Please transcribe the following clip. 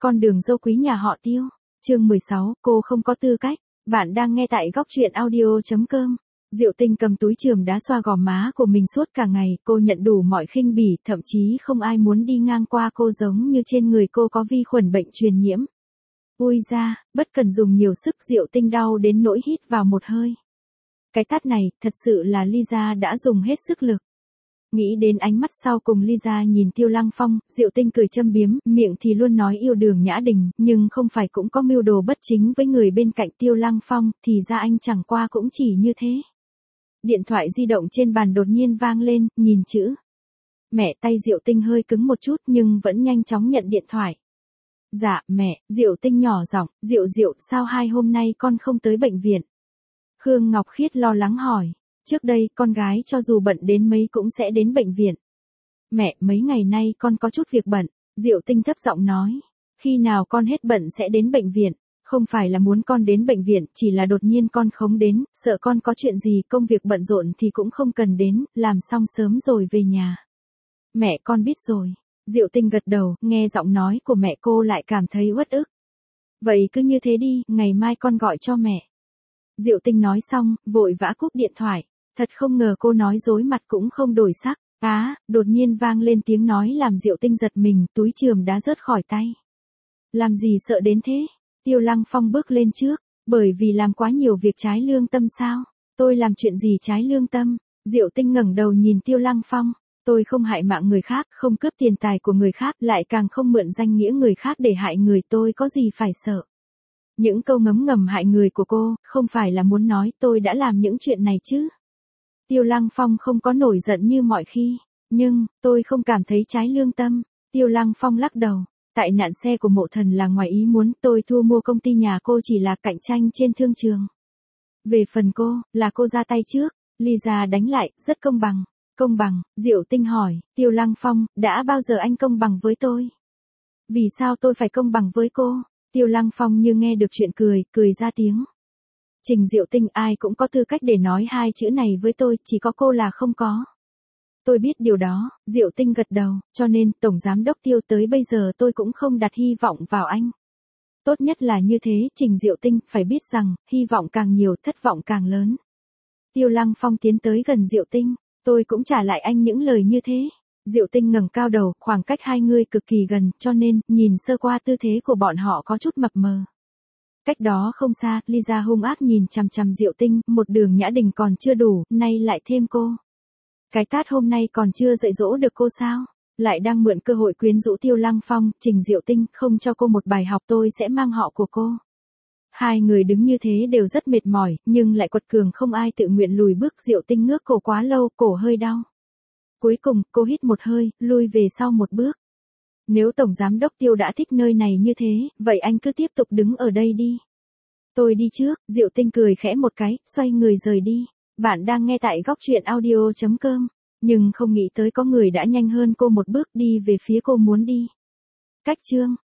Con đường dâu quý nhà họ Tiêu. Chương 16, cô không có tư cách. Bạn đang nghe tại góc truyện audio.com. Diệu Tinh cầm túi chườm đá xoa gò má của mình suốt cả ngày, cô nhận đủ mọi khinh bỉ, thậm chí không ai muốn đi ngang qua cô giống như trên người cô có vi khuẩn bệnh truyền nhiễm. Ui da, bất cần dùng nhiều sức, Diệu Tinh đau đến nỗi hít vào một hơi. Cái tát này, thật sự là Lisa đã dùng hết sức lực. Nghĩ đến ánh mắt sau cùng Lisa nhìn Tiêu Lăng Phong, Diệu Tinh cười châm biếm, miệng thì luôn nói yêu Đường Nhã Đình, nhưng không phải cũng có mưu đồ bất chính với người bên cạnh Tiêu Lăng Phong, thì ra anh chẳng qua cũng chỉ như thế. Điện thoại di động trên bàn đột nhiên vang lên, nhìn chữ. Mẹ, tay Diệu Tinh hơi cứng một chút nhưng vẫn nhanh chóng nhận điện thoại. Dạ, mẹ, Diệu Tinh nhỏ giọng, Diệu, sao 2 hôm nay con không tới bệnh viện? Khương Ngọc Khiết lo lắng hỏi. Trước đây, con gái cho dù bận đến mấy cũng sẽ đến bệnh viện. Mẹ, mấy ngày nay con có chút việc bận, Diệu Tinh thấp giọng nói. Khi nào con hết bận sẽ đến bệnh viện, không phải là muốn con đến bệnh viện, chỉ là đột nhiên con không đến, sợ con có chuyện gì công việc bận rộn thì cũng không cần đến, làm xong sớm rồi về nhà. Mẹ, con biết rồi. Diệu Tinh gật đầu, nghe giọng nói của mẹ cô lại cảm thấy uất ức. Vậy cứ như thế đi, ngày mai con gọi cho mẹ. Diệu Tinh nói xong, vội vã cúp điện thoại. Thật không ngờ cô nói dối mặt cũng không đổi sắc. Đột nhiên vang lên tiếng nói làm Diệu Tinh giật mình, túi chườm đá rớt khỏi tay. Làm gì sợ đến thế? Tiêu Lăng Phong bước lên trước, bởi vì làm quá nhiều việc trái lương tâm sao? Tôi làm chuyện gì trái lương tâm? Diệu Tinh ngẩng đầu nhìn Tiêu Lăng Phong. Tôi không hại mạng người khác, không cướp tiền tài của người khác, lại càng không mượn danh nghĩa người khác để hại người, tôi có gì phải sợ. Những câu ngấm ngầm hại người của cô, không phải là muốn nói tôi đã làm những chuyện này chứ. Tiêu Lăng Phong không có nổi giận như mọi khi, nhưng, tôi không cảm thấy trái lương tâm. Tiêu Lăng Phong lắc đầu, tại nạn xe của Mộ Thần là ngoài ý muốn, tôi thu mua công ty nhà cô chỉ là cạnh tranh trên thương trường. Về phần cô, là cô ra tay trước, Lisa đánh lại, rất công bằng. Công bằng, Diệu Tinh hỏi, Tiêu Lăng Phong, đã bao giờ anh công bằng với tôi? Vì sao tôi phải công bằng với cô? Tiêu Lăng Phong như nghe được chuyện cười ra tiếng. Trình Diệu Tinh, ai cũng có tư cách để nói 2 chữ này với tôi, chỉ có cô là không có. Tôi biết điều đó, Diệu Tinh gật đầu, cho nên, Tổng Giám đốc Tiêu, tới bây giờ tôi cũng không đặt hy vọng vào anh. Tốt nhất là như thế, Trình Diệu Tinh, phải biết rằng, hy vọng càng nhiều, thất vọng càng lớn. Tiêu Lăng Phong tiến tới gần Diệu Tinh, tôi cũng trả lại anh những lời như thế. Diệu Tinh ngẩng cao đầu, khoảng cách hai người cực kỳ gần, cho nên, nhìn sơ qua tư thế của bọn họ có chút mập mờ. Cách đó không xa, Lisa hung ác nhìn chằm chằm Diệu Tinh, một Đường Nhã Đình còn chưa đủ, nay lại thêm cô. Cái tát hôm nay còn chưa dạy dỗ được cô sao? Lại đang mượn cơ hội quyến rũ Tiêu Lăng Phong, Trình Diệu Tinh, không cho cô một bài học tôi sẽ mang họ của cô. Hai người đứng như thế đều rất mệt mỏi, nhưng lại quật cường không ai tự nguyện lùi bước. Diệu Tinh ngước cổ quá lâu, cổ hơi đau. Cuối cùng, cô hít một hơi, lui về sau một bước. Nếu Tổng Giám đốc Tiêu đã thích nơi này như thế, vậy anh cứ tiếp tục đứng ở đây đi. Tôi đi trước, Diệu Tinh cười khẽ một cái, xoay người rời đi. Bạn đang nghe tại góc truyện audio.com, nhưng không nghĩ tới có người đã nhanh hơn cô một bước đi về phía cô muốn đi. Cách chương